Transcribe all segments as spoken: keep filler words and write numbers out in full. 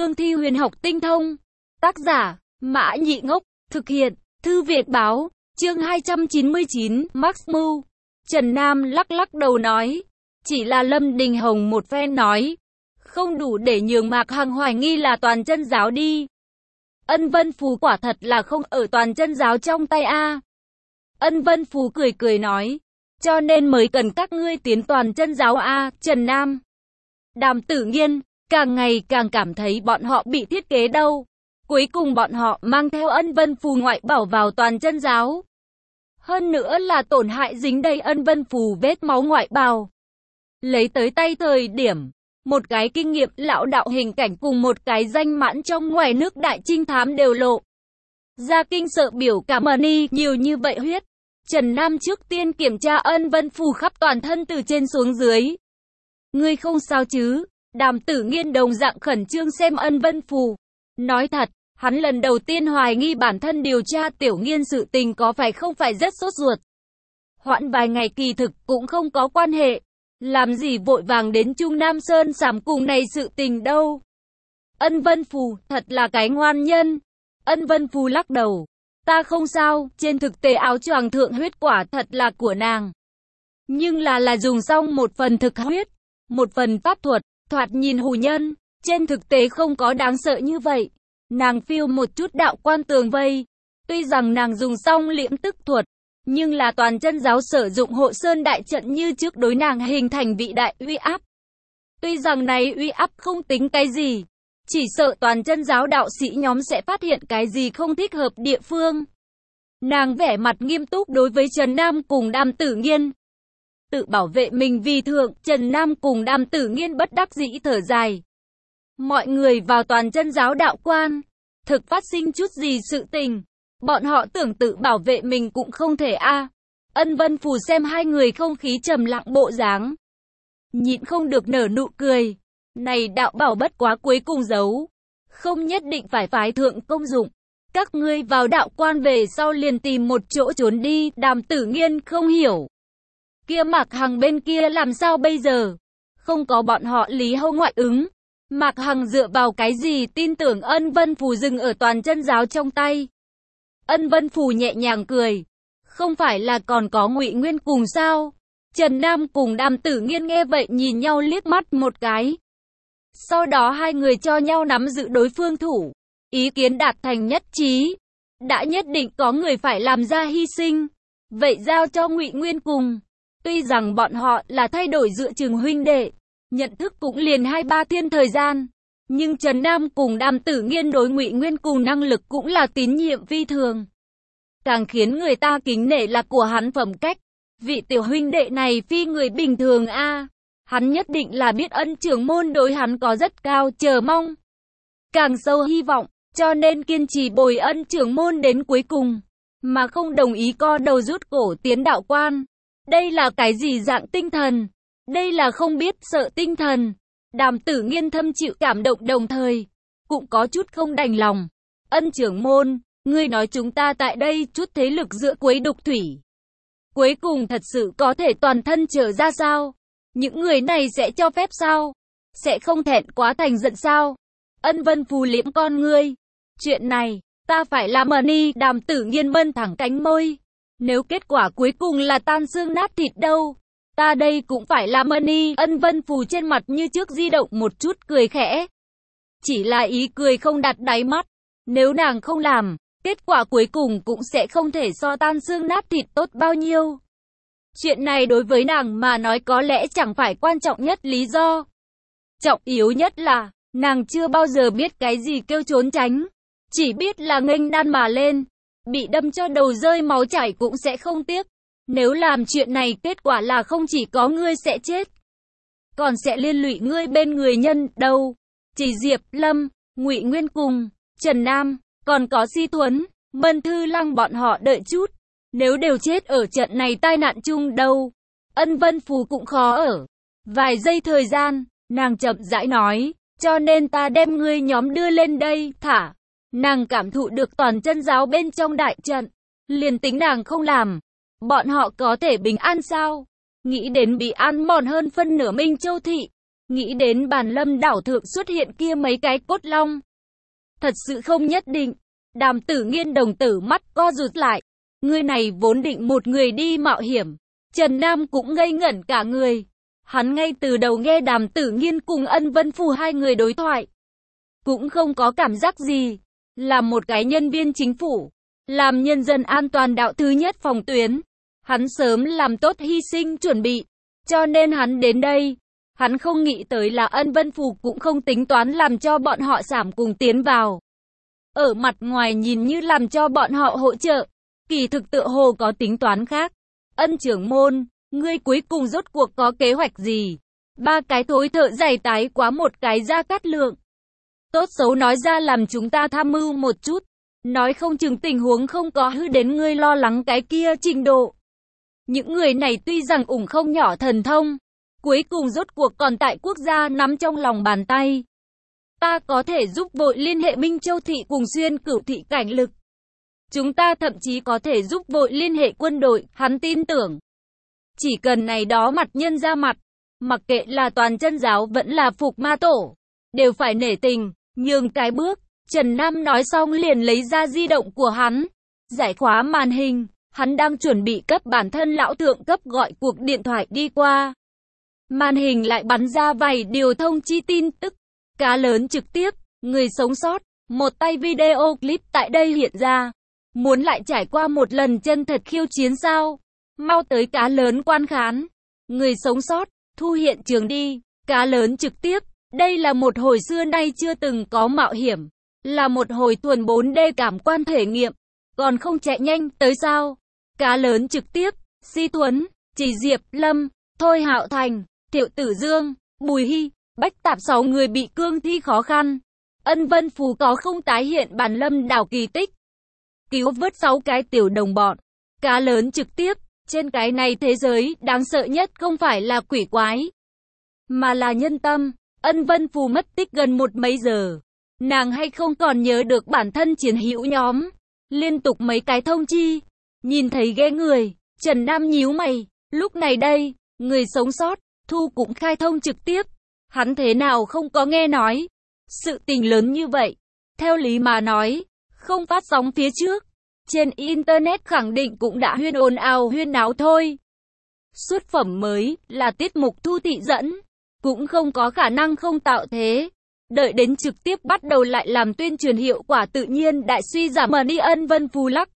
cương thi huyền học tinh thông. Tác giả, Mã Nhị Ngốc, thực hiện, Thư Việt Báo, chương hai trăm chín mươi chín, Max Mưu. Trần Nam lắc lắc đầu nói, chỉ là Lâm Đình Hồng một phen nói, không đủ để nhường Mạc Hằng hoài nghi là toàn chân giáo đi. Ân Vân Phù quả thật là không ở toàn chân giáo trong tay a. Ân Vân Phù cười cười nói, cho nên mới cần các ngươi tiến toàn chân giáo a. Trần Nam, Đàm Tử Nghiên, càng ngày càng cảm thấy bọn họ bị thiết kế đâu. Cuối cùng bọn họ mang theo Ân Vân Phù ngoại bảo vào toàn chân giáo. Hơn nữa là tổn hại dính đầy Ân Vân Phù vết máu ngoại bào. Lấy tới tay thời điểm, một cái kinh nghiệm lão đạo hình cảnh cùng một cái danh mãn trong ngoài nước đại trinh thám đều lộ ra kinh sợ biểu cảm y nhiều như vậy huyết. Trần Nam trước tiên kiểm tra Ân Vân Phù khắp toàn thân từ trên xuống dưới. Ngươi không sao chứ? Đàm Tử Nghiên đồng dạng khẩn trương xem Ân Vân Phù. Nói thật, hắn lần đầu tiên hoài nghi bản thân điều tra Tiểu Nghiên sự tình có phải không phải rất sốt ruột. Hoãn vài ngày kỳ thực cũng không có quan hệ. Làm gì vội vàng đến Trung Nam Sơn sảm cùng này sự tình đâu. Ân Vân Phù thật là cái ngoan nhân. Ân Vân Phù lắc đầu. Ta không sao, trên thực tế áo choàng thượng huyết quả thật là của nàng. Nhưng là là dùng xong một phần thực huyết, một phần pháp thuật, thoạt nhìn hù nhân, trên thực tế không có đáng sợ như vậy. Nàng phiêu một chút đạo quan tường vây. Tuy rằng nàng dùng xong liễm tức thuật, nhưng là toàn chân giáo sử dụng hộ sơn đại trận như trước đối nàng hình thành vị đại uy áp. Tuy rằng này uy áp không tính cái gì, chỉ sợ toàn chân giáo đạo sĩ nhóm sẽ phát hiện cái gì không thích hợp địa phương. Nàng vẻ mặt nghiêm túc đối với Trần Nam cùng Đàm Tử Nghiên. Tự bảo vệ mình vì thượng, Trần Nam cùng Đàm Tử Nghiên bất đắc dĩ thở dài. Mọi người vào toàn chân giáo đạo quan, thực phát sinh chút gì sự tình. Bọn họ tưởng tự bảo vệ mình cũng không thể a. À. Ân Vân Phù xem hai người không khí trầm lặng bộ dáng, nhịn không được nở nụ cười. Này đạo bảo bất quá cuối cùng giấu, không nhất định phải phái thượng công dụng. Các ngươi vào đạo quan về sau liền tìm một chỗ trốn đi. Đàm Tử Nghiên không hiểu. Kia Mạc Hằng bên kia làm sao bây giờ? Không có bọn họ Lý Hâu ngoại ứng. Mạc Hằng dựa vào cái gì tin tưởng Ân Vân Phù dừng ở toàn chân giáo trong tay? Ân Vân Phù nhẹ nhàng cười. Không phải là còn có Ngụy Nguyên cùng sao? Trần Nam cùng Đàm Tử Nghiên nghe vậy nhìn nhau liếc mắt một cái. Sau đó hai người cho nhau nắm giữ đối phương thủ. Ý kiến đạt thành nhất trí. Đã nhất định có người phải làm ra hy sinh. Vậy giao cho Ngụy Nguyên cùng. Tuy rằng bọn họ là thay đổi dựa chừng huynh đệ, nhận thức cũng liền hai ba thiên thời gian. Nhưng Trần Nam cùng Đàm Tử Nghiên đối Ngụy Nguyên cùng năng lực cũng là tín nhiệm phi thường. Càng khiến người ta kính nể là của hắn phẩm cách. Vị tiểu huynh đệ này phi người bình thường a. À. Hắn nhất định là biết Ân trưởng môn đối hắn có rất cao chờ mong, càng sâu hy vọng, cho nên kiên trì bồi Ân trưởng môn đến cuối cùng, mà không đồng ý co đầu rút cổ tiến đạo quan. Đây là cái gì dạng tinh thần? Đây là không biết sợ tinh thần. Đàm Tử Nghiên thâm chịu cảm động đồng thời, cũng có chút không đành lòng. Ân trưởng môn, ngươi nói chúng ta tại đây chút thế lực giữa quấy đục thủy, cuối cùng thật sự có thể toàn thân trở ra sao? Những người này sẽ cho phép sao? Sẽ không thẹn quá thành giận sao? Ân Vân Phù liễm con ngươi. Chuyện này, ta phải làm ơn đi. Đàm Tử Nghiên mân thẳng cánh môi. Nếu kết quả cuối cùng là tan xương nát thịt đâu? Ta đây cũng phải làm ơn đi. Ân Vân Phù trên mặt như trước di động một chút cười khẽ. Chỉ là ý cười không đặt đáy mắt. Nếu nàng không làm, kết quả cuối cùng cũng sẽ không thể so tan xương nát thịt tốt bao nhiêu. Chuyện này đối với nàng mà nói có lẽ chẳng phải quan trọng nhất lý do. Trọng yếu nhất là, nàng chưa bao giờ biết cái gì kêu trốn tránh. Chỉ biết là nghênh đan mà lên. Bị đâm cho đầu rơi máu chảy cũng sẽ không tiếc. Nếu làm chuyện này kết quả là không chỉ có ngươi sẽ chết, còn sẽ liên lụy ngươi bên người nhân đâu. Chỉ Diệp Lâm, Ngụy Nguyên cùng Trần Nam, còn có Si Thuấn, Mân Thư Lăng bọn họ đợi chút. Nếu đều chết ở trận này tai nạn chung đâu, Ân Vân Phù cũng khó ở. Vài giây thời gian, nàng chậm rãi nói, cho nên ta đem ngươi nhóm đưa lên đây, thả. Nàng cảm thụ được toàn chân giáo bên trong đại trận. Liền tính nàng không làm, bọn họ có thể bình an sao? Nghĩ đến bị ăn mòn hơn phân nửa Minh Châu Thị, Nghĩ đến bàn lâm đảo thượng xuất hiện kia mấy cái cốt long. Thật sự không nhất định. Đàm Tử Nghiên đồng tử mắt co rụt lại. Người này vốn định một người đi mạo hiểm. Trần Nam cũng ngây ngẩn cả người. Hắn ngay từ đầu nghe Đàm Tử Nghiên cùng Ân Vân Phù hai người đối thoại. Cũng không có cảm giác gì. Là một cái nhân viên chính phủ. Làm nhân dân an toàn đạo thứ nhất phòng tuyến. Hắn sớm làm tốt hy sinh chuẩn bị. Cho nên hắn đến đây. Hắn không nghĩ tới là Ân Vân Phù cũng không tính toán làm cho bọn họ giảm cùng tiến vào. Ở mặt ngoài nhìn như làm cho bọn họ hỗ trợ. Kỳ thực tựa hồ có tính toán khác. Ân trưởng môn, ngươi cuối cùng rốt cuộc có kế hoạch gì? Ba cái thối thợ giày tái quá một cái Gia Cát Lượng. Tốt xấu nói ra làm chúng ta tham mưu một chút. Nói không chừng tình huống không có hư đến ngươi lo lắng cái kia trình độ. Những người này tuy rằng ủng không nhỏ thần thông. Cuối cùng rốt cuộc còn tại quốc gia nắm trong lòng bàn tay. Ta có thể giúp vội liên hệ Minh Châu Thị cùng Xuyên Cửu Thị cảnh lực. Chúng ta thậm chí có thể giúp vội liên hệ quân đội, hắn tin tưởng. Chỉ cần này đó mặt nhân ra mặt, mặc kệ là toàn chân giáo vẫn là phục ma tổ, đều phải nể tình, nhường cái bước. Trần Nam nói xong liền lấy ra di động của hắn, giải khóa màn hình, hắn đang chuẩn bị cấp bản thân lão thượng cấp gọi cuộc điện thoại đi qua. Màn hình lại bắn ra vài điều thông chi tin tức, cá lớn trực tiếp, người sống sót, một tay video clip tại đây hiện ra. Muốn lại trải qua một lần chân thật khiêu chiến sao? Mau tới cá lớn quan khán. Người sống sót, thu hiện trường đi, cá lớn trực tiếp. Đây là một hồi xưa nay chưa từng có mạo hiểm. Là một hồi thuần bốn D cảm quan thể nghiệm. Còn không chạy nhanh tới sao? Cá lớn trực tiếp, Si Thuấn, Chỉ Diệp, Lâm, Thôi Hạo Thành, Thiệu Tử Dương, Bùi Hy, Bách Tạp sáu người bị cương thi khó khăn. Ân Vân Phù có không tái hiện bàn lâm đảo kỳ tích. Cứu vớt sáu cái tiểu đồng bọn. Cá lớn trực tiếp, trên cái này thế giới đáng sợ nhất không phải là quỷ quái, mà là nhân tâm. Ân Vân Phù mất tích gần một mấy giờ. Nàng hay không còn nhớ được bản thân chiến hữu nhóm. Liên tục mấy cái thông chi. Nhìn thấy ghê người, Trần Nam nhíu mày. Lúc này đây, người sống sót, Thu cũng khai thông trực tiếp. Hắn thế nào không có nghe nói. Sự tình lớn như vậy. Theo lý mà nói, không phát sóng phía trước. Trên Internet khẳng định cũng đã huyên ồn ào huyên náo thôi. Xuất phẩm mới là tiết mục Thu thị dẫn. Cũng không có khả năng không tạo thế. Đợi đến trực tiếp bắt đầu lại làm tuyên truyền hiệu quả tự nhiên đại suy giảm mà đi. Ân Vân Phù lắc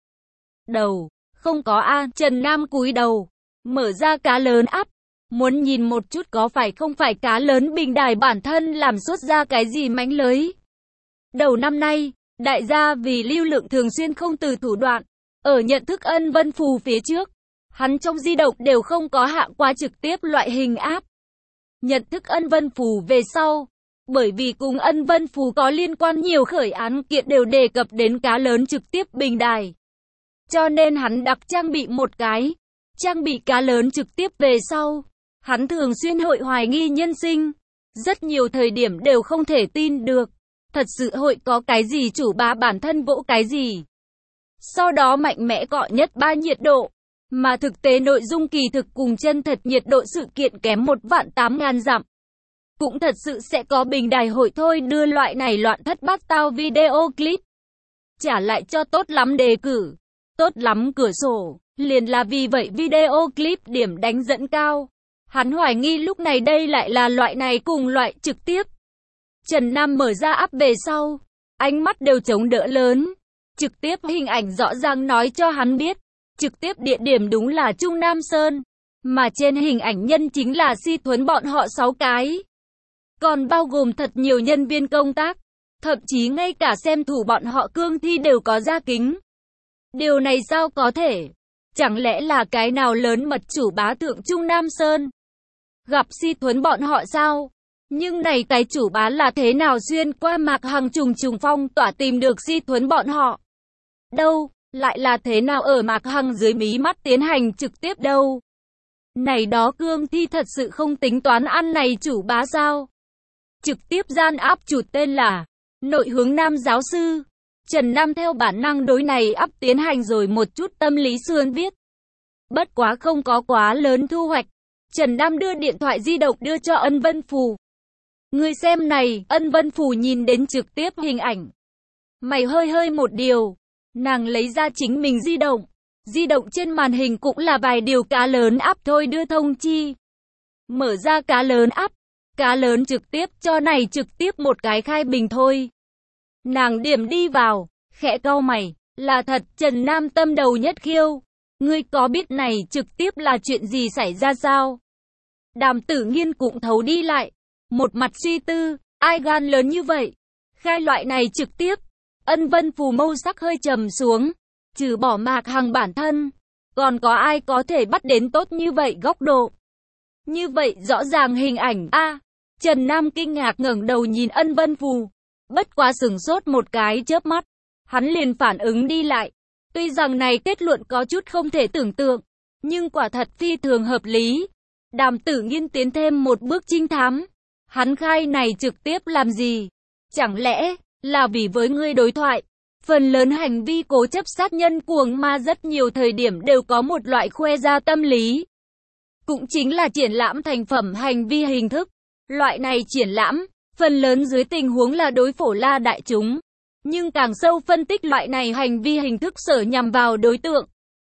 đầu. Không có a. Trần Nam cúi đầu. Mở ra cá lớn app. Muốn nhìn một chút có phải không phải cá lớn bình đài bản thân làm xuất ra cái gì mánh lưới. Đầu năm nay, đại gia vì lưu lượng thường xuyên không từ thủ đoạn. Ở nhận thức Ân Vân Phù phía trước, hắn trong di động đều không có hạ qua trực tiếp loại hình app. Nhận thức Ân Vân Phù về sau, bởi vì cùng Ân Vân Phù có liên quan nhiều khởi án kiện đều đề cập đến cá lớn trực tiếp bình đài. Cho nên hắn đặc trang bị một cái, trang bị cá lớn trực tiếp về sau. Hắn thường xuyên hội hoài nghi nhân sinh. Rất nhiều thời điểm đều không thể tin được. Thật sự hội có cái gì chủ bá bản thân vỗ cái gì. Sau đó mạnh mẽ cọ nhất ba nhiệt độ. Mà thực tế nội dung kỳ thực cùng chân thật nhiệt độ sự kiện kém một vạn tám ngàn dặm. Cũng thật sự sẽ có bình đài hội thôi đưa loại này loạn thất bát tao video clip. Trả lại cho tốt lắm đề cử. Tốt lắm cửa sổ. Liền là vì vậy video clip điểm đánh dẫn cao. Hắn hoài nghi lúc này đây lại là loại này cùng loại trực tiếp. Trần Nam mở ra app về sau. Ánh mắt đều chống đỡ lớn. Trực tiếp hình ảnh rõ ràng nói cho hắn biết. Trực tiếp địa điểm đúng là Trung Nam Sơn. Mà trên hình ảnh nhân chính là Si Thuấn bọn họ sáu cái. Còn bao gồm thật nhiều nhân viên công tác. Thậm chí ngay cả xem thủ bọn họ cương thi đều có ra kính. Điều này sao có thể? Chẳng lẽ là cái nào lớn mật chủ bá thượng Trung Nam Sơn? Gặp Si Thuấn bọn họ sao? Nhưng này cái chủ bá là thế nào xuyên qua Mạc Hằng trùng trùng phong tỏa tìm được Si Thuấn bọn họ? Đâu? Lại là thế nào ở Mạc Hằng dưới mí mắt tiến hành trực tiếp đâu? Này đó cương thi thật sự không tính toán ăn này chủ bá sao? Trực tiếp gian áp chủ tên là Nội Hướng Nam giáo sư. Trần Nam theo bản năng đối này áp tiến hành rồi một chút tâm lý xương viết. Bất quá không có quá lớn thu hoạch. Trần Nam đưa điện thoại di động đưa cho Ân Vân Phù. Ngươi xem này, Ân Vân Phù nhìn đến trực tiếp hình ảnh. Mày hơi hơi một điều. Nàng lấy ra chính mình di động. Di động trên màn hình cũng là vài điều cá lớn app thôi đưa thông chi. Mở ra cá lớn app. Cá lớn trực tiếp cho này trực tiếp một cái khai bình thôi. Nàng điểm đi vào, khẽ cau mày, là thật Trần Nam tâm đầu nhất khiêu. Ngươi có biết này trực tiếp là chuyện gì xảy ra sao? Đàm Tử Nghiên cũng thấu đi lại, một mặt suy tư, ai gan lớn như vậy? Khai loại này trực tiếp. Ân Vân Phù mâu sắc hơi trầm xuống, trừ bỏ Mạc Hằng bản thân, còn có ai có thể bắt đến tốt như vậy góc độ? Như vậy rõ ràng hình ảnh a. À, Trần Nam kinh ngạc ngẩng đầu nhìn Ân Vân Phù, bất quá sừng sốt một cái chớp mắt, hắn liền phản ứng đi lại. Tuy rằng này kết luận có chút không thể tưởng tượng, nhưng quả thật phi thường hợp lý. Đàm Tử Nghiên tiến thêm một bước trinh thám. Hắn khai này trực tiếp làm gì? Chẳng lẽ là vì với ngươi đối thoại? Phần lớn hành vi cố chấp sát nhân cuồng ma rất nhiều thời điểm đều có một loại khoe ra tâm lý. Cũng chính là triển lãm thành phẩm hành vi hình thức. Loại này triển lãm, phần lớn dưới tình huống là đối phổ la đại chúng. Nhưng càng sâu phân tích loại này hành vi hình thức sở nhằm vào đối tượng.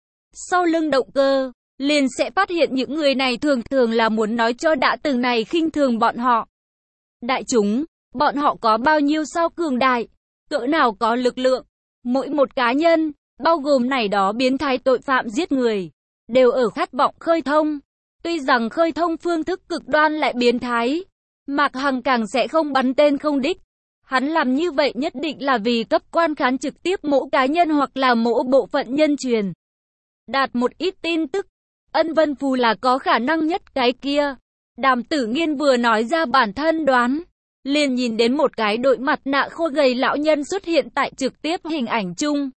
Sau lưng động cơ, liền sẽ phát hiện những người này thường thường là muốn nói cho đã từng này khinh thường bọn họ. Đại chúng, bọn họ có bao nhiêu sao cường đại, cỡ nào có lực lượng. Mỗi một cá nhân, bao gồm này đó biến thái tội phạm giết người, đều ở khát vọng khơi thông. Tuy rằng khơi thông phương thức cực đoan lại biến thái, Mạc Hằng càng sẽ không bắn tên không đích. Hắn làm như vậy nhất định là vì cấp quan khán trực tiếp mỗi cá nhân hoặc là mỗi bộ phận nhân truyền. Đạt một ít tin tức. Ân Vân Phù là có khả năng nhất cái kia. Đàm Tử Nghiên vừa nói ra bản thân đoán, liền nhìn đến một cái đội mặt nạ khô gầy lão nhân xuất hiện tại trực tiếp hình ảnh chung.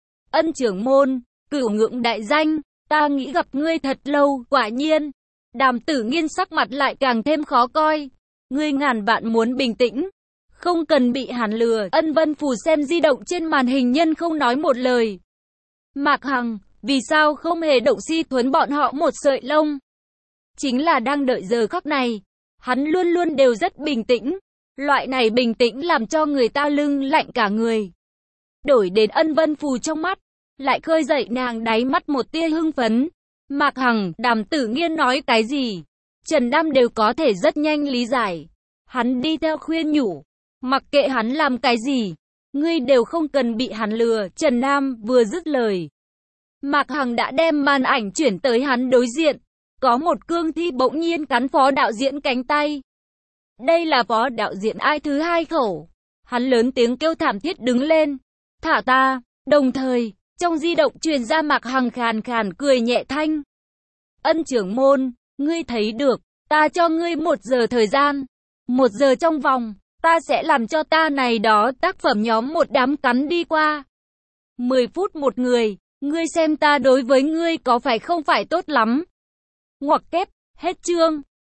Ân trưởng môn, cửu ngưỡng đại danh, ta nghĩ gặp ngươi thật lâu, quả nhiên. Đàm Tử Nghiên sắc mặt lại càng thêm khó coi. Ngươi ngàn vạn muốn bình tĩnh, không cần bị hắn lừa. Ân Vân Phù xem di động trên màn hình nhân không nói một lời. Mạc Hằng, vì sao không hề động si thuấn bọn họ một sợi lông? Chính là đang đợi giờ khắc này. Hắn luôn luôn đều rất bình tĩnh. Loại này bình tĩnh làm cho người ta lưng lạnh cả người. Đổi đến Ân Vân Phù trong mắt, lại khơi dậy nàng đáy mắt một tia hưng phấn. Mạc Hằng, Đàm Tử Nghiên nói cái gì? Trần Nam đều có thể rất nhanh lý giải. Hắn đi theo khuyên nhủ. Mặc kệ hắn làm cái gì, ngươi đều không cần bị hắn lừa. Trần Nam vừa dứt lời, Mạc Hằng đã đem màn ảnh chuyển tới hắn đối diện. Có một cương thi bỗng nhiên cắn phó đạo diễn cánh tay. Đây là phó đạo diễn ai thứ hai khẩu. Hắn lớn tiếng kêu thảm thiết đứng lên. Thả ta. Đồng thời, trong di động truyền ra Mạc Hằng khàn khàn cười nhẹ thanh. Ân trưởng môn, ngươi thấy được, ta cho ngươi một giờ thời gian. Một giờ trong vòng, ta sẽ làm cho ta này đó tác phẩm nhóm một đám cắn đi qua. Mười phút một người, ngươi xem ta đối với ngươi có phải không phải tốt lắm. Ngoặc kép, hết chương.